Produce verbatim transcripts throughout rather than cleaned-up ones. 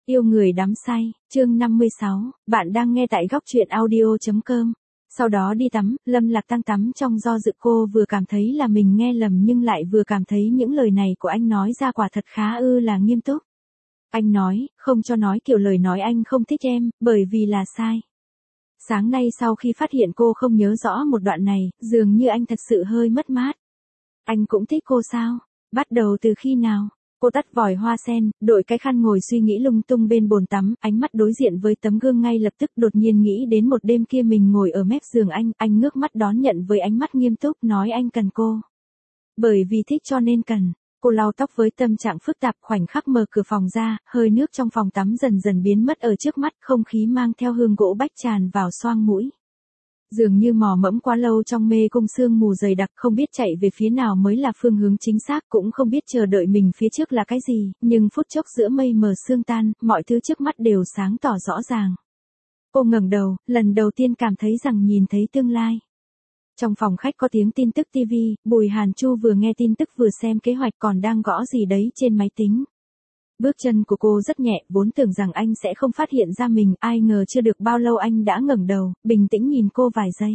Yêu người đắm say, chương năm mươi sáu, bạn đang nghe tại góc truyện audio chấm com. Sau đó đi tắm, Lâm Lạc Tăng tắm trong do dự, cô vừa cảm thấy là mình nghe lầm nhưng lại vừa cảm thấy những lời này của anh nói ra quả thật khá ư là nghiêm túc. Anh nói, không cho nói kiểu lời nói anh không thích em, bởi vì là sai. Sáng nay sau khi phát hiện cô không nhớ rõ một đoạn này, dường như anh thật sự hơi mất mát. Anh cũng thích cô sao? Bắt đầu từ khi nào? Cô tắt vòi hoa sen, đội cái khăn ngồi suy nghĩ lung tung bên bồn tắm, ánh mắt đối diện với tấm gương ngay lập tức đột nhiên nghĩ đến một đêm kia mình ngồi ở mép giường anh, anh ngước mắt đón nhận với ánh mắt nghiêm túc nói anh cần cô. Bởi vì thích cho nên cần. Cô lau tóc với tâm trạng phức tạp, khoảnh khắc mở cửa phòng ra, hơi nước trong phòng tắm dần dần biến mất ở trước mắt, không khí mang theo hương gỗ bách tràn vào xoang mũi. Dường như mò mẫm quá lâu trong mê cung sương mù dày đặc, không biết chạy về phía nào mới là phương hướng chính xác, cũng không biết chờ đợi mình phía trước là cái gì, nhưng phút chốc giữa mây mờ sương tan, mọi thứ trước mắt đều sáng tỏ rõ ràng. Cô ngẩng đầu, lần đầu tiên cảm thấy rằng nhìn thấy tương lai. Trong phòng khách có tiếng tin tức ti vi, Bùi Hàn Chu vừa nghe tin tức vừa xem kế hoạch còn đang gõ gì đấy trên máy tính. Bước chân của cô rất nhẹ, vốn tưởng rằng anh sẽ không phát hiện ra mình, ai ngờ chưa được bao lâu anh đã ngẩng đầu, bình tĩnh nhìn cô vài giây.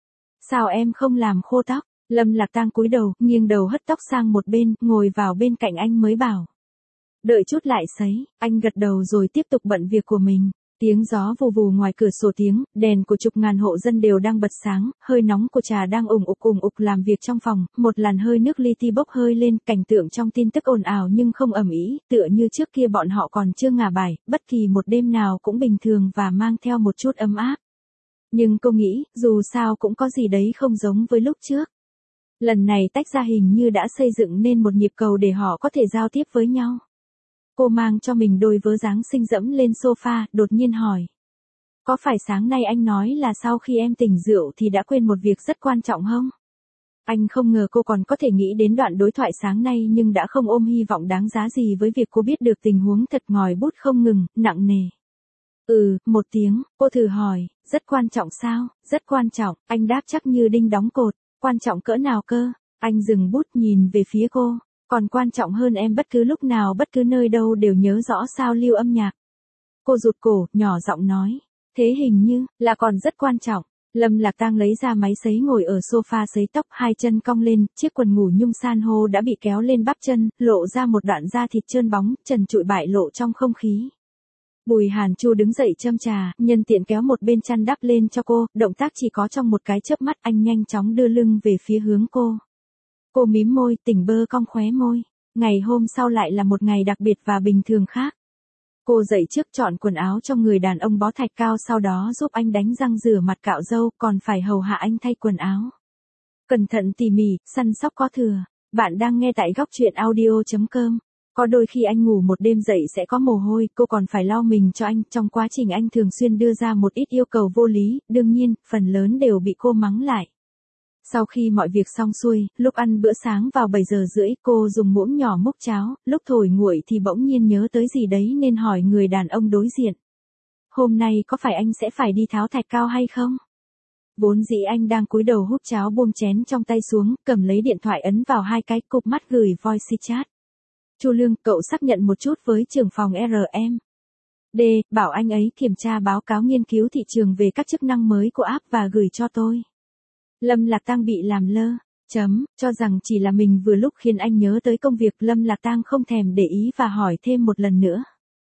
Sao em không làm khô tóc? Lâm Lạc Tăng cúi đầu, nghiêng đầu hất tóc sang một bên, ngồi vào bên cạnh anh mới bảo. Đợi chút lại sấy, anh gật đầu rồi tiếp tục bận việc của mình. Tiếng gió vù vù ngoài cửa sổ tiếng, đèn của chục ngàn hộ dân đều đang bật sáng, hơi nóng của trà đang ủng ục ủng ục làm việc trong phòng, một làn hơi nước li ti bốc hơi lên, cảnh tượng trong tin tức ồn ào nhưng không ầm ĩ, tựa như trước kia bọn họ còn chưa ngả bài, bất kỳ một đêm nào cũng bình thường và mang theo một chút ấm áp. Nhưng cô nghĩ, dù sao cũng có gì đấy không giống với lúc trước. Lần này tách ra hình như đã xây dựng nên một nhịp cầu để họ có thể giao tiếp với nhau. Cô mang cho mình đôi vớ dáng xinh dẫm lên sofa, đột nhiên hỏi. Có phải sáng nay anh nói là sau khi em tỉnh rượu thì đã quên một việc rất quan trọng không? Anh không ngờ cô còn có thể nghĩ đến đoạn đối thoại sáng nay nhưng đã không ôm hy vọng đáng giá gì với việc cô biết được tình huống thật, ngòi bút không ngừng, nặng nề. Ừ, một tiếng, cô thử hỏi, rất quan trọng sao? Rất quan trọng, anh đáp chắc như đinh đóng cột. Quan trọng cỡ nào cơ? Anh dừng bút nhìn về phía cô. Còn quan trọng hơn em bất cứ lúc nào bất cứ nơi đâu đều nhớ rõ sao lưu âm nhạc. Cô rụt cổ, nhỏ giọng nói. Thế hình như, là còn rất quan trọng. Lâm Lạc Tăng lấy ra máy sấy ngồi ở sofa sấy tóc, hai chân cong lên, chiếc quần ngủ nhung san hô đã bị kéo lên bắp chân, lộ ra một đoạn da thịt trơn bóng, trần trụi bại lộ trong không khí. Bùi Hàn Chu đứng dậy châm trà, nhân tiện kéo một bên chăn đắp lên cho cô, động tác chỉ có trong một cái chớp mắt, anh nhanh chóng đưa lưng về phía hướng cô. Cô mím môi, tỉnh bơ cong khóe môi. Ngày hôm sau lại là một ngày đặc biệt và bình thường khác. Cô dậy trước chọn quần áo cho người đàn ông bó thạch cao, sau đó giúp anh đánh răng rửa mặt cạo râu, còn phải hầu hạ anh thay quần áo. Cẩn thận tỉ mỉ, săn sóc có thừa. Bạn đang nghe tại góc truyện audio chấm com. Có đôi khi anh ngủ một đêm dậy sẽ có mồ hôi, cô còn phải lau mình cho anh, trong quá trình anh thường xuyên đưa ra một ít yêu cầu vô lý, đương nhiên, phần lớn đều bị cô mắng lại. Sau khi mọi việc xong xuôi, lúc ăn bữa sáng vào bảy giờ rưỡi, cô dùng muỗng nhỏ múc cháo, lúc thổi nguội thì bỗng nhiên nhớ tới gì đấy nên hỏi người đàn ông đối diện. Hôm nay có phải anh sẽ phải đi tháo thạch cao hay không? Vốn dĩ anh đang cúi đầu húp cháo buông chén trong tay xuống, cầm lấy điện thoại ấn vào hai cái, cụp mắt gửi voice chat. Chu Lương, cậu xác nhận một chút với trưởng phòng rờ em. D, bảo anh ấy kiểm tra báo cáo nghiên cứu thị trường về các chức năng mới của app và gửi cho tôi. Lâm Lạc Tăng bị làm lơ, chấm, cho rằng chỉ là mình vừa lúc khiến anh nhớ tới công việc. Lâm Lạc Tăng không thèm để ý và hỏi thêm một lần nữa.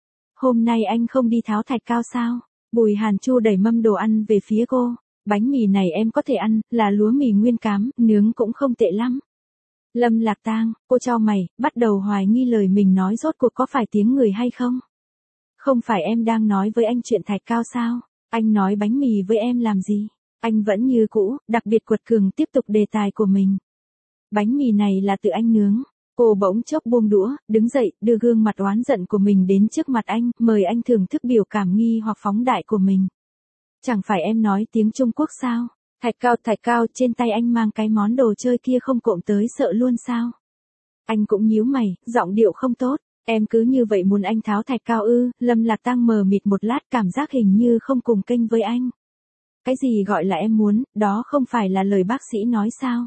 Hôm nay anh không đi tháo thạch cao sao? Bùi Hàn Chu đẩy mâm đồ ăn về phía cô. Bánh mì này em có thể ăn, là lúa mì nguyên cám, nướng cũng không tệ lắm. Lâm Lạc Tăng, cô chau mày, bắt đầu hoài nghi lời mình nói rốt cuộc có phải tiếng người hay không? Không phải em đang nói với anh chuyện thạch cao sao? Anh nói bánh mì với em làm gì? Anh vẫn như cũ, đặc biệt quật cường tiếp tục đề tài của mình. Bánh mì này là tự anh nướng. Cô bỗng chốc buông đũa, đứng dậy, đưa gương mặt oán giận của mình đến trước mặt anh, mời anh thưởng thức biểu cảm nghi hoặc phóng đại của mình. Chẳng phải em nói tiếng Trung Quốc sao? Thạch cao, thạch cao, trên tay anh mang cái món đồ chơi kia không cộm tới sợ luôn sao? Anh cũng nhíu mày, giọng điệu không tốt. Em cứ như vậy muốn anh tháo thạch cao ư? Lâm Lạc Tăng mờ mịt một lát, cảm giác hình như không cùng kênh với anh. Cái gì gọi là em muốn, đó không phải là lời bác sĩ nói sao?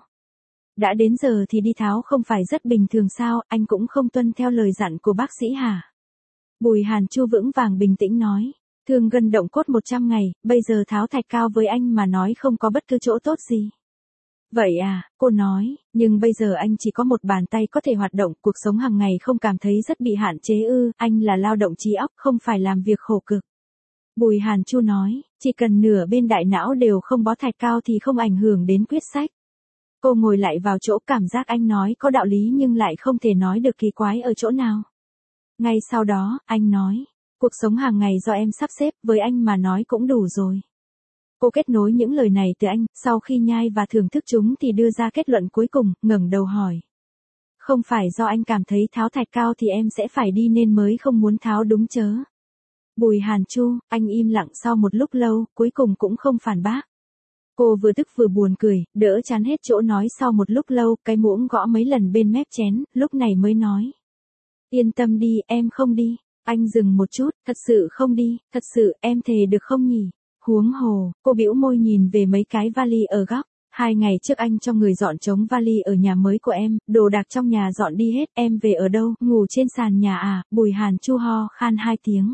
Đã đến giờ thì đi tháo không phải rất bình thường sao, anh cũng không tuân theo lời dặn của bác sĩ hả? Bùi Hàn Chu vững vàng bình tĩnh nói. Thương gân động cốt một trăm ngày, bây giờ tháo thạch cao với anh mà nói không có bất cứ chỗ tốt gì. Vậy à, cô nói, nhưng bây giờ anh chỉ có một bàn tay có thể hoạt động, cuộc sống hàng ngày không cảm thấy rất bị hạn chế ư, anh là lao động trí óc, không phải làm việc khổ cực. Bùi Hàn Chu nói, chỉ cần nửa bên đại não đều không bó thạch cao thì không ảnh hưởng đến quyết sách. Cô ngồi lại vào chỗ, cảm giác anh nói có đạo lý nhưng lại không thể nói được kỳ quái ở chỗ nào. Ngay sau đó, anh nói, cuộc sống hàng ngày do em sắp xếp, với anh mà nói cũng đủ rồi. Cô kết nối những lời này từ anh, sau khi nhai và thưởng thức chúng thì đưa ra kết luận cuối cùng, ngẩng đầu hỏi. Không phải do anh cảm thấy tháo thạch cao thì em sẽ phải đi nên mới không muốn tháo đúng chớ. Bùi Hàn Chu, anh im lặng sau một lúc lâu, cuối cùng cũng không phản bác. Cô vừa tức vừa buồn cười, đỡ chán hết chỗ nói sau một lúc lâu, cái muỗng gõ mấy lần bên mép chén, lúc này mới nói. Yên tâm đi, em không đi. Anh dừng một chút, thật sự không đi, thật sự, em thề được không nhỉ? Huống hồ, cô bĩu môi nhìn về mấy cái vali ở góc. Hai ngày trước anh cho người dọn trống vali ở nhà mới của em, đồ đạc trong nhà dọn đi hết, em về ở đâu, ngủ trên sàn nhà à, Bùi Hàn Chu ho khan hai tiếng.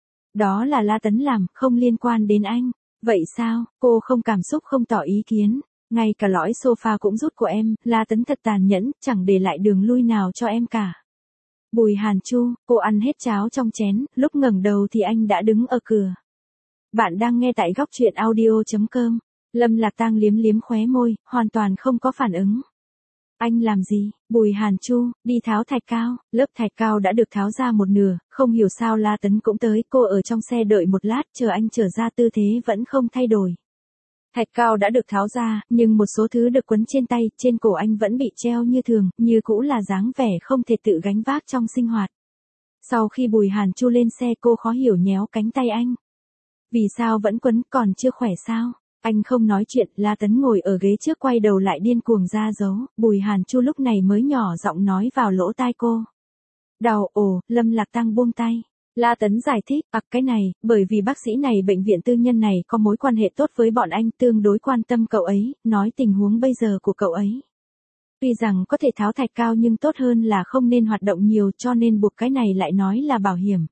Đó là La Tấn làm, không liên quan đến anh. Vậy sao, cô không cảm xúc không tỏ ý kiến. Ngay cả lõi sofa cũng rút của em, La Tấn thật tàn nhẫn, chẳng để lại đường lui nào cho em cả. Bùi Hàn Chu, cô ăn hết cháo trong chén, lúc ngẩng đầu thì anh đã đứng ở cửa. Bạn đang nghe tại góc truyện audio chấm com. Lâm Lạc Tang liếm liếm khóe môi, hoàn toàn không có phản ứng. Anh làm gì? Bùi Hàn Chu, đi tháo thạch cao. Lớp thạch cao đã được tháo ra một nửa, không hiểu sao La Tấn cũng tới, cô ở trong xe đợi một lát, chờ anh trở ra tư thế vẫn không thay đổi. Thạch cao đã được tháo ra, nhưng một số thứ được quấn trên tay, trên cổ anh vẫn bị treo như thường, như cũ là dáng vẻ không thể tự gánh vác trong sinh hoạt. Sau khi Bùi Hàn Chu lên xe cô khó hiểu nhéo cánh tay anh. Vì sao vẫn quấn, còn chưa khỏe sao? Anh không nói chuyện, La Tấn ngồi ở ghế trước quay đầu lại điên cuồng ra dấu, Bùi Hàn Chu lúc này mới nhỏ giọng nói vào lỗ tai cô. Đau, ồ, Lâm Lạc Tang buông tay. La Tấn giải thích, ặc cái này, bởi vì bác sĩ này bệnh viện tư nhân này có mối quan hệ tốt với bọn anh, tương đối quan tâm cậu ấy, nói tình huống bây giờ của cậu ấy. Tuy rằng có thể tháo thạch cao nhưng tốt hơn là không nên hoạt động nhiều, cho nên buộc cái này lại nói là bảo hiểm.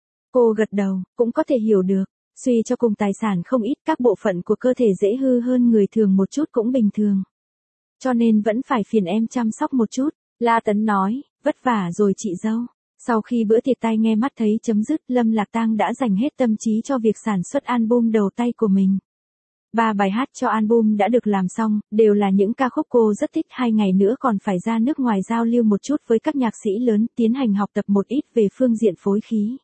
Cô gật đầu, cũng có thể hiểu được. Suy cho cùng tài sản không ít, các bộ phận của cơ thể dễ hư hơn người thường một chút cũng bình thường. Cho nên vẫn phải phiền em chăm sóc một chút. La Tấn nói, vất vả rồi chị dâu. Sau khi bữa tiệc tai nghe mắt thấy chấm dứt, Lâm Lạc Tang đã dành hết tâm trí cho việc sản xuất album đầu tay của mình. Ba bài hát cho album đã được làm xong, đều là những ca khúc cô rất thích. Hai ngày nữa còn phải ra nước ngoài giao lưu một chút với các nhạc sĩ lớn, tiến hành học tập một ít về phương diện phối khí.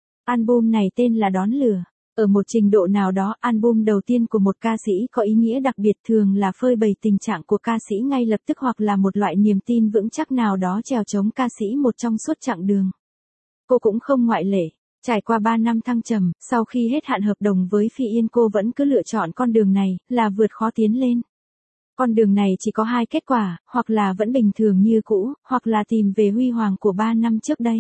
Album này tên là Đón Lửa. Ở một trình độ nào đó, album đầu tiên của một ca sĩ có ý nghĩa đặc biệt, thường là phơi bày tình trạng của ca sĩ ngay lập tức hoặc là một loại niềm tin vững chắc nào đó chèo chống ca sĩ một trong suốt chặng đường. Cô cũng không ngoại lệ. Trải qua ba năm thăng trầm, sau khi hết hạn hợp đồng với Phi Yên cô vẫn cứ lựa chọn con đường này, là vượt khó tiến lên. Con đường này chỉ có hai kết quả, hoặc là vẫn bình thường như cũ, hoặc là tìm về huy hoàng của ba năm trước đây.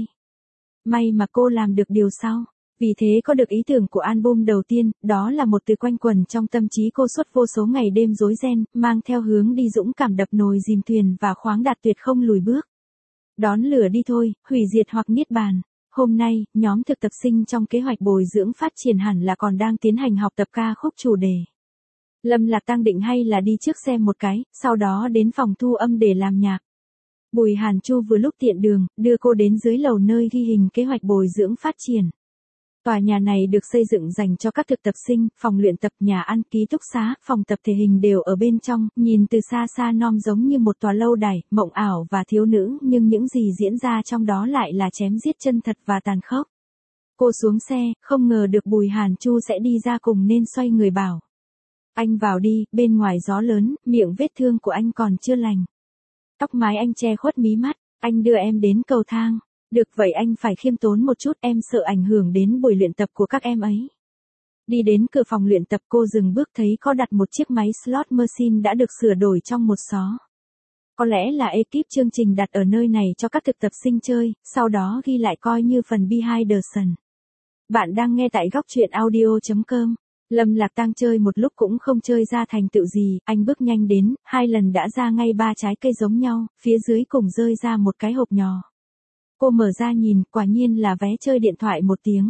May mà cô làm được điều sau. Vì thế có được ý tưởng của album đầu tiên, đó là một từ quanh quẩn trong tâm trí cô suốt vô số ngày đêm rối ren, mang theo hướng đi dũng cảm đập nồi dìm thuyền và khoáng đạt tuyệt không lùi bước. Đón lửa đi thôi, hủy diệt hoặc niết bàn. Hôm nay, nhóm thực tập sinh trong kế hoạch bồi dưỡng phát triển hẳn là còn đang tiến hành học tập ca khúc chủ đề. Lâm Lạc Tang định hay là đi trước xem một cái, sau đó đến phòng thu âm để làm nhạc. Bùi Hàn Chu vừa lúc tiện đường, đưa cô đến dưới lầu nơi ghi hình kế hoạch bồi dưỡng phát triển. Tòa nhà này được xây dựng dành cho các thực tập sinh, phòng luyện tập, nhà ăn, ký túc xá, phòng tập thể hình đều ở bên trong, nhìn từ xa xa nom giống như một tòa lâu đài, mộng ảo và thiếu nữ, nhưng những gì diễn ra trong đó lại là chém giết chân thật và tàn khốc. Cô xuống xe, không ngờ được Bùi Hàn Chu sẽ đi ra cùng nên xoay người bảo. Anh vào đi, bên ngoài gió lớn, miệng vết thương của anh còn chưa lành. Tóc mái anh che khuất mí mắt, anh đưa em đến cầu thang. Được vậy anh phải khiêm tốn một chút, em sợ ảnh hưởng đến buổi luyện tập của các em ấy. Đi đến cửa phòng luyện tập cô dừng bước thấy có đặt một chiếc máy slot machine đã được sửa đổi trong một xó. Có lẽ là ekip chương trình đặt ở nơi này cho các thực tập sinh chơi, sau đó ghi lại coi như phần behind the scene. Bạn đang nghe tại góc truyện audio chấm com. Lâm Lạc Tang chơi một lúc cũng không chơi ra thành tựu gì, anh bước nhanh đến, hai lần đã ra ngay ba trái cây giống nhau, phía dưới cùng rơi ra một cái hộp nhỏ. Cô mở ra nhìn, quả nhiên là vé chơi điện thoại một tiếng.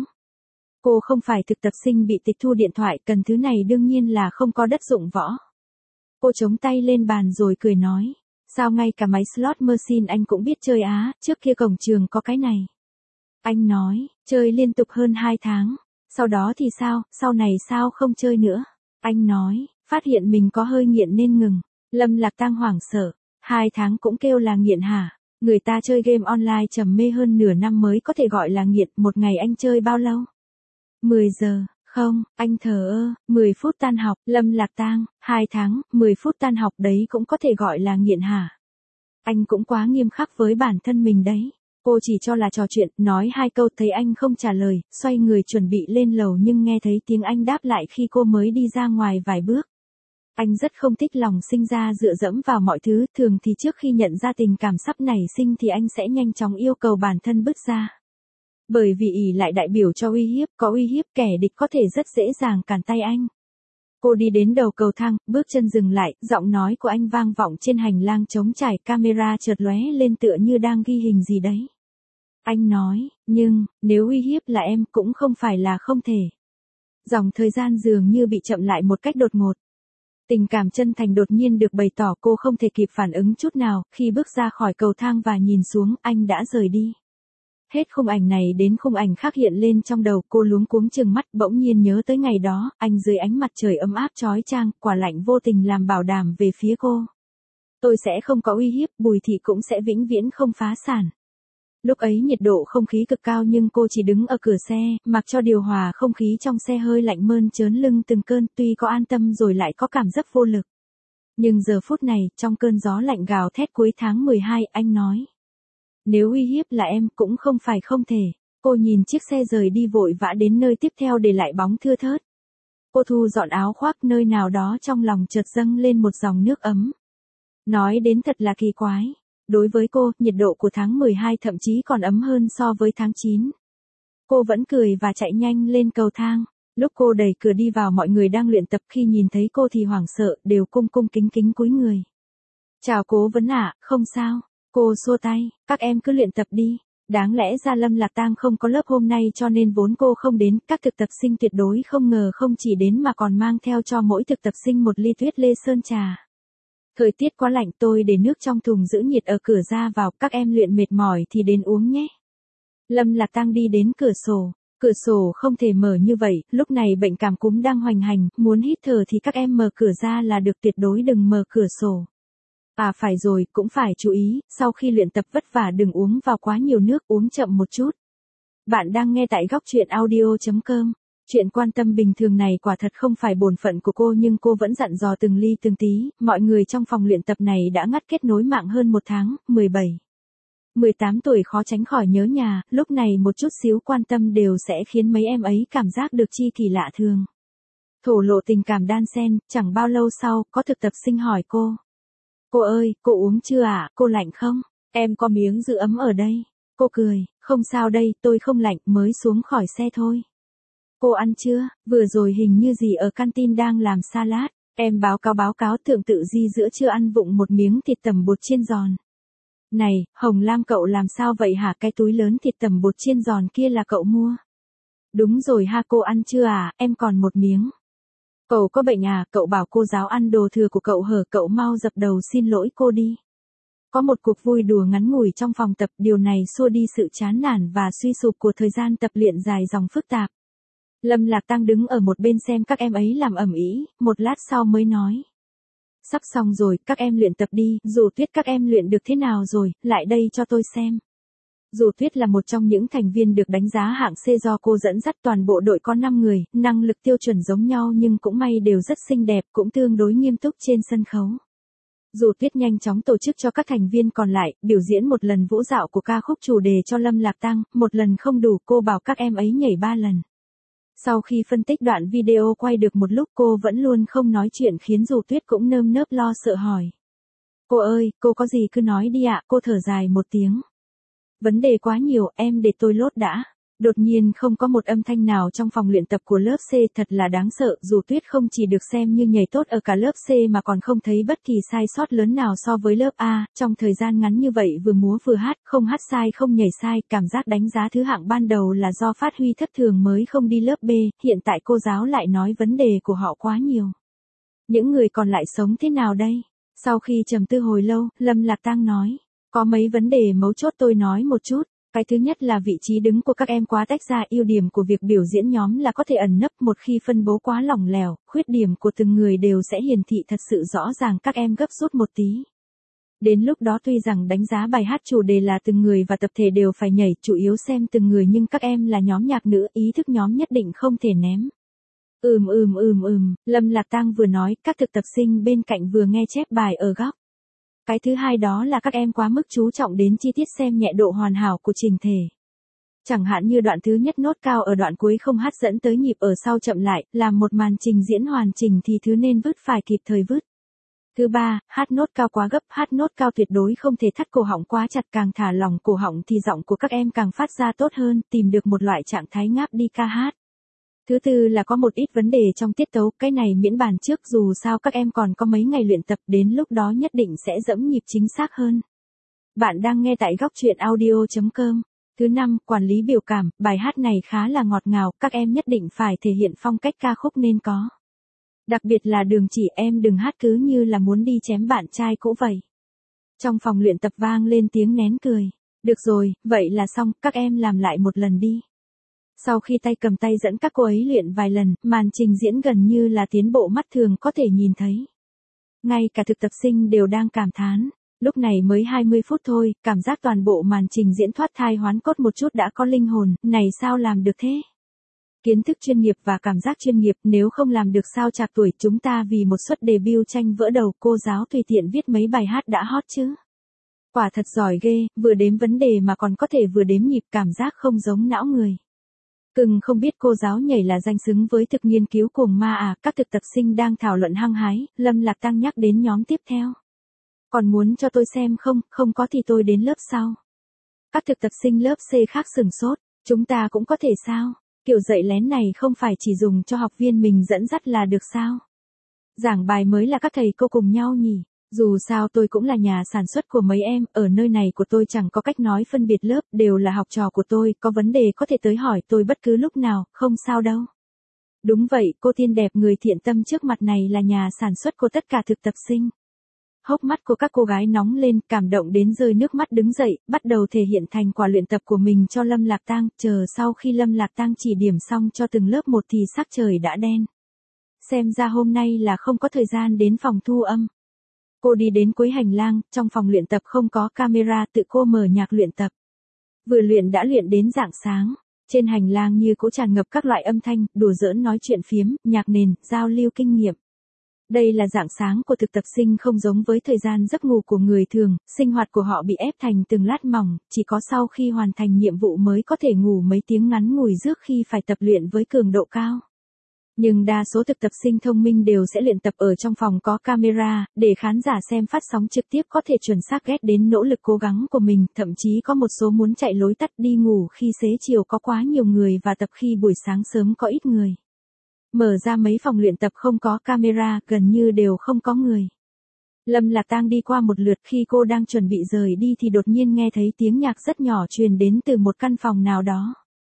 Cô không phải thực tập sinh bị tịch thu điện thoại, cần thứ này đương nhiên là không có đất dụng võ. Cô chống tay lên bàn rồi cười nói. Sao ngay cả máy slot machine anh cũng biết chơi á, trước kia cổng trường có cái này. Anh nói, chơi liên tục hơn hai tháng. Sau đó thì sao, sau này sao không chơi nữa? Anh nói, phát hiện mình có hơi nghiện nên ngừng. Lâm Lạc Tăng hoảng sợ. Hai tháng cũng kêu là nghiện hả? Người ta chơi game online trầm mê hơn nửa năm mới có thể gọi là nghiện. Một ngày anh chơi bao lâu? mười giờ. Không, anh thờ ơ, mười phút tan học. Lâm Lạc Tang, hai tháng, mười phút tan học đấy cũng có thể gọi là nghiện hả? Anh cũng quá nghiêm khắc với bản thân mình đấy. Cô chỉ cho là trò chuyện, nói hai câu thấy anh không trả lời, xoay người chuẩn bị lên lầu nhưng nghe thấy tiếng anh đáp lại khi cô mới đi ra ngoài vài bước. Anh rất không thích lòng sinh ra dựa dẫm vào mọi thứ, thường thì trước khi nhận ra tình cảm sắp nảy sinh thì anh sẽ nhanh chóng yêu cầu bản thân bứt ra. Bởi vì ỷ lại đại biểu cho uy hiếp, có uy hiếp kẻ địch có thể rất dễ dàng cản tay anh. Cô đi đến đầu cầu thang, bước chân dừng lại, giọng nói của anh vang vọng trên hành lang trống trải, camera chợt lóe lên tựa như đang ghi hình gì đấy. Anh nói, nhưng, nếu uy hiếp là em cũng không phải là không thể. Dòng thời gian dường như bị chậm lại một cách đột ngột. Tình cảm chân thành đột nhiên được bày tỏ, cô không thể kịp phản ứng chút nào, khi bước ra khỏi cầu thang và nhìn xuống, anh đã rời đi. Hết khung ảnh này đến khung ảnh khác hiện lên trong đầu, cô luống cuống chừng mắt, bỗng nhiên nhớ tới ngày đó, anh dưới ánh mặt trời ấm áp chói chang, quả lạnh vô tình làm bảo đảm về phía cô. Tôi sẽ không có uy hiếp, Bùi Thị cũng sẽ vĩnh viễn không phá sản. Lúc ấy nhiệt độ không khí cực cao nhưng cô chỉ đứng ở cửa xe, mặc cho điều hòa không khí trong xe hơi lạnh mơn trớn lưng từng cơn, tuy có an tâm rồi lại có cảm giác vô lực. Nhưng giờ phút này, trong cơn gió lạnh gào thét cuối tháng mười hai, anh nói. Nếu uy hiếp là em cũng không phải không thể. Cô nhìn chiếc xe rời đi vội vã đến nơi tiếp theo để lại bóng thưa thớt. Cô thu dọn áo khoác, nơi nào đó trong lòng chợt dâng lên một dòng nước ấm. Nói đến thật là kỳ quái. Đối với cô, nhiệt độ của tháng mười hai thậm chí còn ấm hơn so với tháng chín. Cô vẫn cười và chạy nhanh lên cầu thang. Lúc cô đẩy cửa đi vào, mọi người đang luyện tập, khi nhìn thấy cô thì hoảng sợ, đều cung cung kính kính cúi người. Chào cố vấn ạ, không sao. Cô xua tay, các em cứ luyện tập đi. Đáng lẽ ra Lâm Lạc Tang không có lớp hôm nay cho nên vốn cô không đến, các thực tập sinh tuyệt đối không ngờ không chỉ đến mà còn mang theo cho mỗi thực tập sinh một ly tuyết lê sơn trà. Thời tiết quá lạnh, tôi để nước trong thùng giữ nhiệt ở cửa ra vào, các em luyện mệt mỏi thì đến uống nhé. Lâm Lạc Tang đi đến cửa sổ, cửa sổ không thể mở như vậy, lúc này bệnh cảm cúm đang hoành hành, muốn hít thở thì các em mở cửa ra là được, tuyệt đối đừng mở cửa sổ. À phải rồi, cũng phải chú ý, sau khi luyện tập vất vả đừng uống vào quá nhiều nước, uống chậm một chút. Bạn đang nghe tại góc truyện audio chấm com. Chuyện quan tâm bình thường này quả thật không phải bổn phận của cô nhưng cô vẫn dặn dò từng ly từng tí, mọi người trong phòng luyện tập này đã ngắt kết nối mạng hơn một tháng, mười bảy, mười tám tuổi khó tránh khỏi nhớ nhà, lúc này một chút xíu quan tâm đều sẽ khiến mấy em ấy cảm giác được chi kỳ lạ thường. Thổ lộ tình cảm đan xen, chẳng bao lâu sau, có thực tập sinh hỏi cô. Cô ơi, cô uống chưa ạ, à? Cô lạnh không? Em có miếng giữ ấm ở đây. Cô cười, không sao đây, tôi không lạnh, mới xuống khỏi xe thôi. Cô ăn chưa? Vừa rồi hình như gì ở canteen đang làm salad. Em báo cáo báo cáo thượng tự di giữa chưa ăn vụng một miếng thịt tẩm bột chiên giòn. Này, Hồng Lam cậu làm sao vậy hả? Cái túi lớn thịt tẩm bột chiên giòn kia là cậu mua. Đúng rồi ha, cô ăn chưa à? Em còn một miếng. Cậu có bệnh à? Cậu bảo cô giáo ăn đồ thừa của cậu hở, cậu mau dập đầu xin lỗi cô đi. Có một cuộc vui đùa ngắn ngủi trong phòng tập, điều này xua đi sự chán nản và suy sụp của thời gian tập luyện dài dòng phức tạp. Lâm Lạc Tăng đứng ở một bên xem các em ấy làm ầm ĩ, một lát sau mới nói. Sắp xong rồi, các em luyện tập đi, Dù Tuyết các em luyện được thế nào rồi, lại đây cho tôi xem. Dù Tuyết là một trong những thành viên được đánh giá hạng C do cô dẫn dắt, toàn bộ đội có năm người, năng lực tiêu chuẩn giống nhau nhưng cũng may đều rất xinh đẹp, cũng tương đối nghiêm túc trên sân khấu. Dù Tuyết nhanh chóng tổ chức cho các thành viên còn lại, biểu diễn một lần vũ dạo của ca khúc chủ đề cho Lâm Lạc Tăng, một lần không đủ, cô bảo các em ấy nhảy ba lần. Sau khi phân tích đoạn video quay được một lúc, cô vẫn luôn không nói chuyện khiến Dù Tuyết cũng nơm nớp lo sợ hỏi. Cô ơi, cô có gì cứ nói đi ạ, cô thở dài một tiếng. Vấn đề quá nhiều, em để tôi lốt đã. Đột nhiên không có một âm thanh nào trong phòng luyện tập của lớp C, thật là đáng sợ, dù Tuyết không chỉ được xem như nhảy tốt ở cả lớp C mà còn không thấy bất kỳ sai sót lớn nào so với lớp A, trong thời gian ngắn như vậy vừa múa vừa hát, không hát sai không nhảy sai, cảm giác đánh giá thứ hạng ban đầu là do phát huy thất thường mới không đi lớp B, hiện tại cô giáo lại nói vấn đề của họ quá nhiều. Những người còn lại sống thế nào đây? Sau khi trầm tư hồi lâu, Lâm Lạc Tang nói, có mấy vấn đề mấu chốt tôi nói một chút. Cái thứ nhất là vị trí đứng của các em quá tách ra, ưu điểm của việc biểu diễn nhóm là có thể ẩn nấp, một khi phân bố quá lỏng lẻo, khuyết điểm của từng người đều sẽ hiển thị thật sự rõ ràng, các em gấp rút một tí. Đến lúc đó tuy rằng đánh giá bài hát chủ đề là từng người và tập thể đều phải nhảy, chủ yếu xem từng người, nhưng các em là nhóm nhạc nữ, ý thức nhóm nhất định không thể ném. Ừm ừm ừm ừm, Lâm Lạc Tang vừa nói, các thực tập sinh bên cạnh vừa nghe chép bài ở góc. Cái thứ hai đó là các em quá mức chú trọng đến chi tiết, xem nhẹ độ hoàn hảo của trình thể. Chẳng hạn như đoạn thứ nhất nốt cao ở đoạn cuối không hát dẫn tới nhịp ở sau chậm lại, làm một màn trình diễn hoàn chỉnh thì thứ nên vứt phải kịp thời vứt. Thứ ba, hát nốt cao quá gấp, hát nốt cao tuyệt đối không thể thắt cổ họng quá chặt, càng thả lỏng cổ họng thì giọng của các em càng phát ra tốt hơn, tìm được một loại trạng thái ngáp đi ca hát. Thứ tư là có một ít vấn đề trong tiết tấu, cái này miễn bàn trước, dù sao các em còn có mấy ngày luyện tập, đến lúc đó nhất định sẽ dẫm nhịp chính xác hơn. Bạn đang nghe tại góc truyện audio chấm com. Thứ năm, quản lý biểu cảm, bài hát này khá là ngọt ngào, các em nhất định phải thể hiện phong cách ca khúc nên có. Đặc biệt là Đường Chỉ, em đừng hát cứ như là muốn đi chém bạn trai cũ vậy. Trong phòng luyện tập vang lên tiếng nén cười. Được rồi, vậy là xong, các em làm lại một lần đi. Sau khi tay cầm tay dẫn các cô ấy luyện vài lần, màn trình diễn gần như là tiến bộ mắt thường có thể nhìn thấy. Ngay cả thực tập sinh đều đang cảm thán. Lúc này mới hai mươi phút thôi, cảm giác toàn bộ màn trình diễn thoát thai hoán cốt một chút đã có linh hồn, này sao làm được thế? Kiến thức chuyên nghiệp và cảm giác chuyên nghiệp, nếu không làm được sao chạc tuổi chúng ta vì một suất debut tranh vỡ đầu, cô giáo tùy tiện viết mấy bài hát đã hot chứ. Quả thật giỏi ghê, vừa đếm vấn đề mà còn có thể vừa đếm nhịp, cảm giác không giống não người. Cưng không biết cô giáo nhảy là danh xứng với thực nghiên cứu cuồng ma à, các thực tập sinh đang thảo luận hăng hái, Lâm Lạc Tang nhắc đến nhóm tiếp theo. Còn muốn cho tôi xem không, không có thì tôi đến lớp sau. Các thực tập sinh lớp C khác sừng sốt, chúng ta cũng có thể sao? Kiểu dạy lén này không phải chỉ dùng cho học viên mình dẫn dắt là được sao? Giảng bài mới là các thầy cô cùng nhau nhỉ? Dù sao tôi cũng là nhà sản xuất của mấy em, ở nơi này của tôi chẳng có cách nói phân biệt lớp, đều là học trò của tôi, có vấn đề có thể tới hỏi tôi bất cứ lúc nào, không sao đâu. Đúng vậy, cô tiên đẹp người thiện tâm trước mặt này là nhà sản xuất của tất cả thực tập sinh. Hốc mắt của các cô gái nóng lên, cảm động đến rơi nước mắt, đứng dậy, bắt đầu thể hiện thành quả luyện tập của mình cho Lâm Lạc Tang, chờ sau khi Lâm Lạc Tang chỉ điểm xong cho từng lớp một thì sắc trời đã đen. Xem ra hôm nay là không có thời gian đến phòng thu âm. Cô đi đến cuối hành lang, trong phòng luyện tập không có camera, tự cô mở nhạc luyện tập. Vừa luyện đã luyện đến rạng sáng. Trên hành lang như cũ tràn ngập các loại âm thanh, đùa giỡn nói chuyện phiếm, nhạc nền, giao lưu kinh nghiệm. Đây là rạng sáng của thực tập sinh, không giống với thời gian giấc ngủ của người thường, sinh hoạt của họ bị ép thành từng lát mỏng, chỉ có sau khi hoàn thành nhiệm vụ mới có thể ngủ mấy tiếng ngắn ngủi trước khi phải tập luyện với cường độ cao. Nhưng đa số thực tập sinh thông minh đều sẽ luyện tập ở trong phòng có camera, để khán giả xem phát sóng trực tiếp có thể chuẩn xác ghét đến nỗ lực cố gắng của mình, thậm chí có một số muốn chạy lối tắt đi ngủ khi xế chiều có quá nhiều người và tập khi buổi sáng sớm có ít người. Mở ra mấy phòng luyện tập không có camera, gần như đều không có người. Lâm Lạc Tang đi qua một lượt, khi cô đang chuẩn bị rời đi thì đột nhiên nghe thấy tiếng nhạc rất nhỏ truyền đến từ một căn phòng nào đó.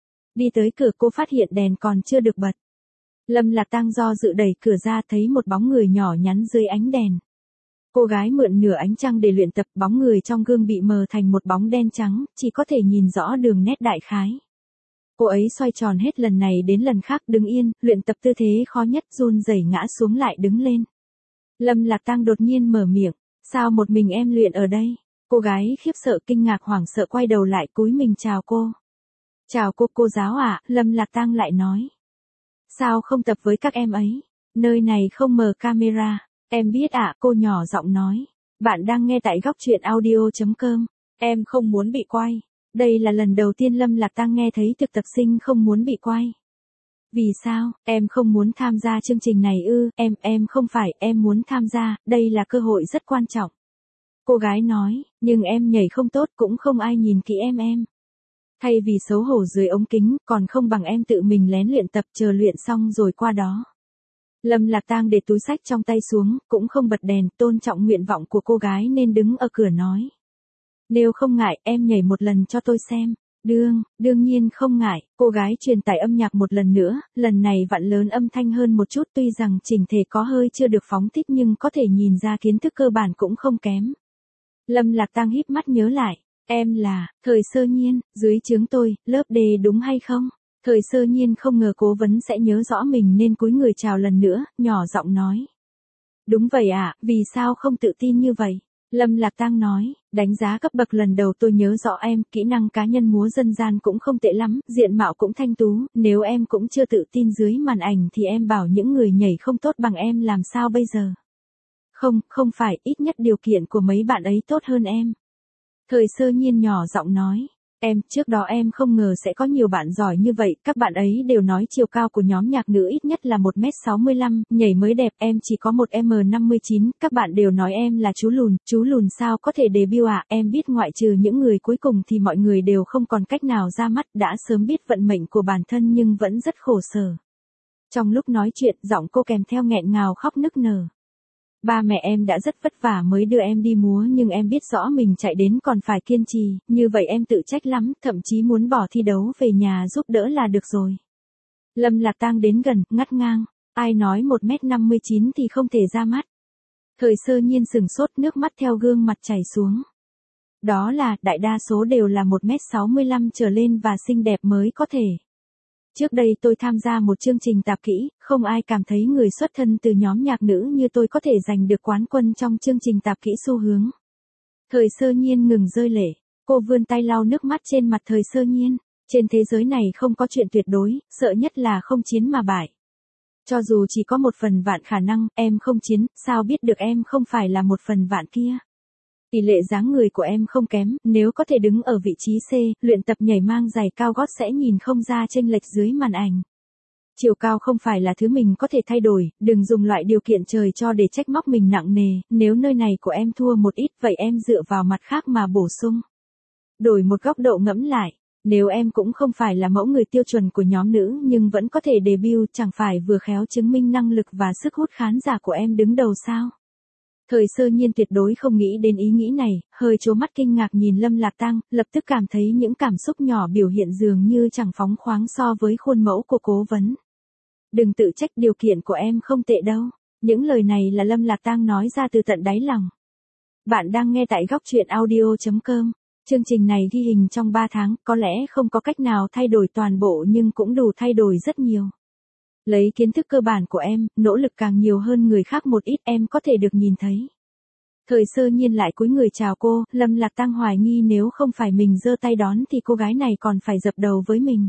Đi tới cửa cô phát hiện đèn còn chưa được bật. Lâm Lạc Tang do dự đẩy cửa ra, thấy một bóng người nhỏ nhắn dưới ánh đèn. Cô gái mượn nửa ánh trăng để luyện tập, bóng người trong gương bị mờ thành một bóng đen trắng, chỉ có thể nhìn rõ đường nét đại khái. Cô ấy xoay tròn hết lần này đến lần khác, đứng yên, luyện tập tư thế khó nhất, run rẩy ngã xuống lại đứng lên. Lâm Lạc Tang đột nhiên mở miệng, sao một mình em luyện ở đây? Cô gái khiếp sợ kinh ngạc hoảng sợ quay đầu lại cúi mình chào cô. Chào cô, cô giáo ạ, à, Lâm Lạc Tang lại nói. Sao không tập với các em ấy? Nơi này không mở camera. Em biết ạ, à, cô nhỏ giọng nói. Bạn đang nghe tại góc truyện audio chấm com. Em không muốn bị quay. Đây là lần đầu tiên Lâm Lạc Tang nghe thấy thực tập sinh không muốn bị quay. Vì sao, em không muốn tham gia chương trình này ư? Em, em không phải, em muốn tham gia, đây là cơ hội rất quan trọng. Cô gái nói, nhưng em nhảy không tốt cũng không ai nhìn kỹ em em. Thay vì xấu hổ dưới ống kính, còn không bằng em tự mình lén luyện tập chờ luyện xong rồi qua đó. Lâm Lạc Tang để túi sách trong tay xuống, cũng không bật đèn, tôn trọng nguyện vọng của cô gái nên đứng ở cửa nói. Nếu không ngại, em nhảy một lần cho tôi xem. Đương, đương nhiên không ngại, cô gái truyền tải âm nhạc một lần nữa, lần này vặn lớn âm thanh hơn một chút, tuy rằng chỉnh thể có hơi chưa được phóng thích nhưng có thể nhìn ra kiến thức cơ bản cũng không kém. Lâm Lạc Tang híp mắt nhớ lại, em là, Thời Sơ Nhiên, dưới trướng tôi, lớp D đúng hay không? Thời Sơ Nhiên không ngờ cố vấn sẽ nhớ rõ mình nên cúi người chào lần nữa, nhỏ giọng nói. Đúng vậy ạ, à, vì sao không tự tin như vậy? Lâm Lạc Tang nói, đánh giá cấp bậc lần đầu tôi nhớ rõ em, kỹ năng cá nhân múa dân gian cũng không tệ lắm, diện mạo cũng thanh tú, nếu em cũng chưa tự tin dưới màn ảnh thì em bảo những người nhảy không tốt bằng em làm sao bây giờ? Không, không phải, ít nhất điều kiện của mấy bạn ấy tốt hơn em. Thời Sơ Nhiên nhỏ giọng nói. Em, trước đó em không ngờ sẽ có nhiều bạn giỏi như vậy, các bạn ấy đều nói chiều cao của nhóm nhạc nữ ít nhất là một mét sáu mươi lăm, nhảy mới đẹp, em chỉ có một mét năm mươi chín, các bạn đều nói em là chú lùn, chú lùn sao có thể debut ạ, à? Em biết ngoại trừ những người cuối cùng thì mọi người đều không còn cách nào ra mắt, đã sớm biết vận mệnh của bản thân nhưng vẫn rất khổ sở. Trong lúc nói chuyện, giọng cô kèm theo nghẹn ngào khóc nức nở. Ba mẹ em đã rất vất vả mới đưa em đi múa nhưng em biết rõ mình chạy đến còn phải kiên trì, như vậy em tự trách lắm, thậm chí muốn bỏ thi đấu về nhà giúp đỡ là được rồi. Lâm Lạc Tang đến gần, ngắt ngang, ai nói một mét năm mươi chín thì không thể ra mắt. Thời Sơ Nhiên sừng sốt, nước mắt theo gương mặt chảy xuống. Đó là, đại đa số đều là một mét sáu mươi lăm trở lên và xinh đẹp mới có thể. Trước đây tôi tham gia một chương trình tạp kỹ, không ai cảm thấy người xuất thân từ nhóm nhạc nữ như tôi có thể giành được quán quân trong chương trình tạp kỹ xu hướng. Thời Sơ Nhiên ngừng rơi lệ, cô vươn tay lau nước mắt trên mặt Thời Sơ Nhiên. Trên thế giới này không có chuyện tuyệt đối, sợ nhất là không chiến mà bại. Cho dù chỉ có một phần vạn khả năng, em không chiến, sao biết được em không phải là một phần vạn kia. Tỷ lệ dáng người của em không kém, nếu có thể đứng ở vị trí C, luyện tập nhảy mang giày cao gót sẽ nhìn không ra chênh lệch dưới màn ảnh. Chiều cao không phải là thứ mình có thể thay đổi, đừng dùng loại điều kiện trời cho để trách móc mình nặng nề, nếu nơi này của em thua một ít vậy em dựa vào mặt khác mà bổ sung. Đổi một góc độ ngẫm lại, nếu em cũng không phải là mẫu người tiêu chuẩn của nhóm nữ nhưng vẫn có thể debut chẳng phải vừa khéo chứng minh năng lực và sức hút khán giả của em đứng đầu sao? Thời Sơ Nhiên tuyệt đối không nghĩ đến ý nghĩ này, hơi trố mắt kinh ngạc nhìn Lâm Lạc Tang, lập tức cảm thấy những cảm xúc nhỏ biểu hiện dường như chẳng phóng khoáng so với khuôn mẫu của cố vấn. Đừng tự trách, điều kiện của em không tệ đâu. Những lời này là Lâm Lạc Tang nói ra từ tận đáy lòng. Bạn đang nghe tại góc truyện audio chấm com. Chương trình này ghi hình trong ba tháng, có lẽ không có cách nào thay đổi toàn bộ nhưng cũng đủ thay đổi rất nhiều. Lấy kiến thức cơ bản của em, nỗ lực càng nhiều hơn người khác một ít em có thể được nhìn thấy. Thời Sơ Nhiên lại cúi người chào cô, Lâm Lạc Tang hoài nghi nếu không phải mình giơ tay đón thì cô gái này còn phải dập đầu với mình.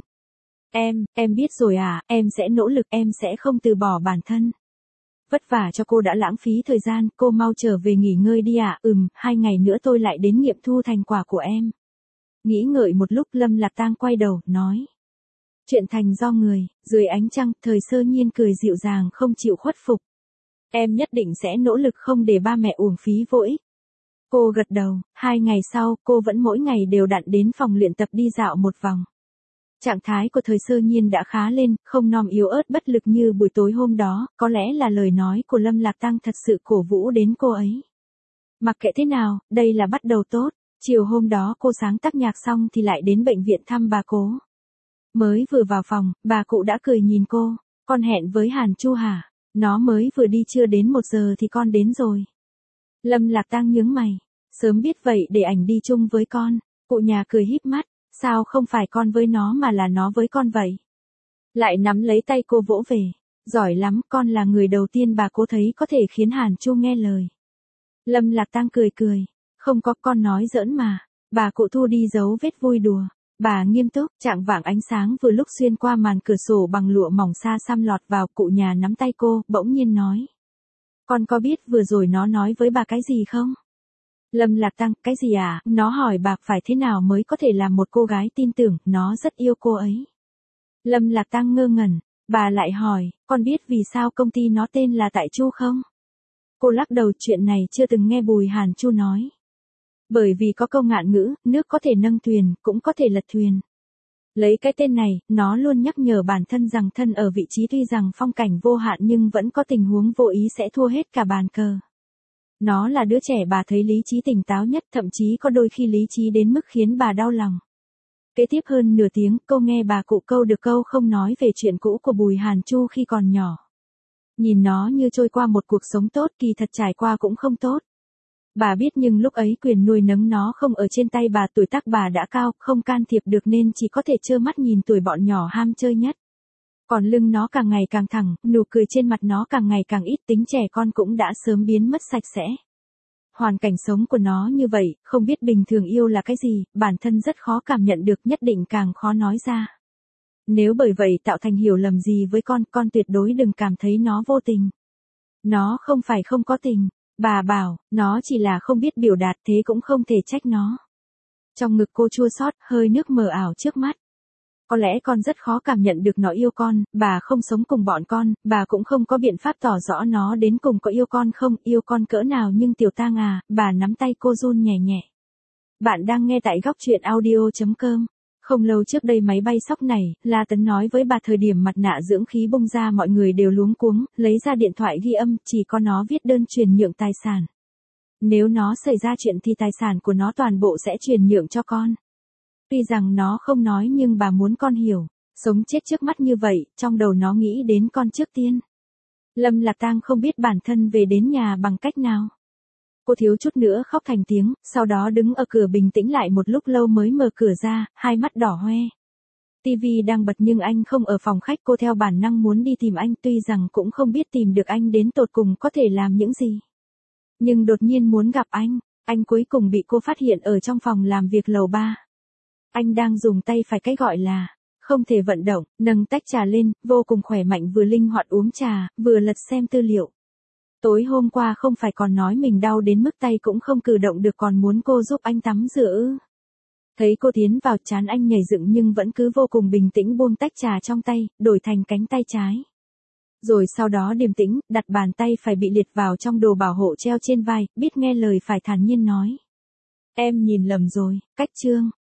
Em, em biết rồi à, em sẽ nỗ lực, em sẽ không từ bỏ bản thân. Vất vả cho cô đã lãng phí thời gian, cô mau trở về nghỉ ngơi đi ạ, à? Ừm, hai ngày nữa tôi lại đến nghiệm thu thành quả của em. Nghĩ ngợi một lúc Lâm Lạc Tang quay đầu, nói. Chuyện thành do người, dưới ánh trăng, Thời Sơ Nhiên cười dịu dàng không chịu khuất phục. Em nhất định sẽ nỗ lực không để ba mẹ uổng phí vô ích. Cô gật đầu, hai ngày sau, cô vẫn mỗi ngày đều đặn đến phòng luyện tập đi dạo một vòng. Trạng thái của Thời Sơ Nhiên đã khá lên, không non yếu ớt bất lực như buổi tối hôm đó, có lẽ là lời nói của Lâm Lạc Tang thật sự cổ vũ đến cô ấy. Mặc kệ thế nào, đây là bắt đầu tốt, chiều hôm đó cô sáng tác nhạc xong thì lại đến bệnh viện thăm bà cố. Mới vừa vào phòng, bà cụ đã cười nhìn cô, con hẹn với Hàn Chu hả? Nó mới vừa đi chưa đến một giờ thì con đến rồi. Lâm Lạc Tang nhướng mày, sớm biết vậy để ảnh đi chung với con, cụ nhà cười híp mắt, sao không phải con với nó mà là nó với con vậy? Lại nắm lấy tay cô vỗ về, giỏi lắm, con là người đầu tiên bà cố thấy có thể khiến Hàn Chu nghe lời. Lâm Lạc Tang cười cười, không có, con nói giỡn mà, bà cụ thu đi giấu vết vui đùa. Bà nghiêm túc, trạng vạng ánh sáng vừa lúc xuyên qua màn cửa sổ bằng lụa mỏng xa xăm lọt vào, cụ nhà nắm tay cô, bỗng nhiên nói. Con có biết vừa rồi nó nói với bà cái gì không? Lâm Lạc Tang, cái gì à? Nó hỏi bà phải thế nào mới có thể làm một cô gái tin tưởng, nó rất yêu cô ấy. Lâm Lạc Tang ngơ ngẩn, bà lại hỏi, con biết vì sao công ty nó tên là Tại Chu không? Cô lắc đầu, chuyện này chưa từng nghe Bùi Hàn Chu nói. Bởi vì có câu ngạn ngữ, nước có thể nâng thuyền, cũng có thể lật thuyền. Lấy cái tên này, nó luôn nhắc nhở bản thân rằng thân ở vị trí tuy rằng phong cảnh vô hạn nhưng vẫn có tình huống vô ý sẽ thua hết cả bàn cờ. Nó là đứa trẻ bà thấy lý trí tỉnh táo nhất, thậm chí có đôi khi lý trí đến mức khiến bà đau lòng. Kế tiếp hơn nửa tiếng, cô nghe bà cụ câu được câu không nói về chuyện cũ của Bùi Hàn Chu khi còn nhỏ. Nhìn nó như trôi qua một cuộc sống tốt, kỳ thật trải qua cũng không tốt. Bà biết nhưng lúc ấy quyền nuôi nấng nó không ở trên tay bà, tuổi tác bà đã cao, không can thiệp được nên chỉ có thể trơ mắt nhìn tuổi bọn nhỏ ham chơi nhất. Còn lưng nó càng ngày càng thẳng, nụ cười trên mặt nó càng ngày càng ít, tính trẻ con cũng đã sớm biến mất sạch sẽ. Hoàn cảnh sống của nó như vậy, không biết bình thường yêu là cái gì, bản thân rất khó cảm nhận được, nhất định càng khó nói ra. Nếu bởi vậy tạo thành hiểu lầm gì với con, con tuyệt đối đừng cảm thấy nó vô tình. Nó không phải không có tình. Bà bảo, nó chỉ là không biết biểu đạt, thế cũng không thể trách nó. Trong ngực cô chua xót, hơi nước mờ ảo trước mắt. Có lẽ con rất khó cảm nhận được nó yêu con, bà không sống cùng bọn con, bà cũng không có biện pháp tỏ rõ nó đến cùng có yêu con không, yêu con cỡ nào, nhưng Tiểu Tang à, bà nắm tay cô run nhẹ nhẹ. Bạn đang nghe tại góc truyện audio chấm com. Không lâu trước đây máy bay sóc này, La Tấn nói với bà thời điểm mặt nạ dưỡng khí bung ra mọi người đều luống cuống, lấy ra điện thoại ghi âm, chỉ có nó viết đơn chuyển nhượng tài sản. Nếu nó xảy ra chuyện thì tài sản của nó toàn bộ sẽ chuyển nhượng cho con. Tuy rằng nó không nói nhưng bà muốn con hiểu, sống chết trước mắt như vậy, trong đầu nó nghĩ đến con trước tiên. Lâm Lạc Tang không biết bản thân về đến nhà bằng cách nào. Cô thiếu chút nữa khóc thành tiếng, sau đó đứng ở cửa bình tĩnh lại một lúc lâu mới mở cửa ra, hai mắt đỏ hoe. Tivi đang bật nhưng anh không ở phòng khách, cô theo bản năng muốn đi tìm anh, tuy rằng cũng không biết tìm được anh đến tột cùng có thể làm những gì. Nhưng đột nhiên muốn gặp anh, anh cuối cùng bị cô phát hiện ở trong phòng làm việc lầu ba. Anh đang dùng tay phải cái gọi là không thể vận động, nâng tách trà lên, vô cùng khỏe mạnh, vừa linh hoạt uống trà, vừa lật xem tư liệu. Tối hôm qua không phải còn nói mình đau đến mức tay cũng không cử động được, còn muốn cô giúp anh tắm rửa ư? Thấy cô tiến vào, trán anh nhảy dựng nhưng vẫn cứ vô cùng bình tĩnh buông tách trà trong tay, đổi thành cánh tay trái. Rồi sau đó điềm tĩnh, đặt bàn tay phải bị liệt vào trong đồ bảo hộ treo trên vai, biết nghe lời phải thản nhiên nói. Em nhìn lầm rồi, cách Trương.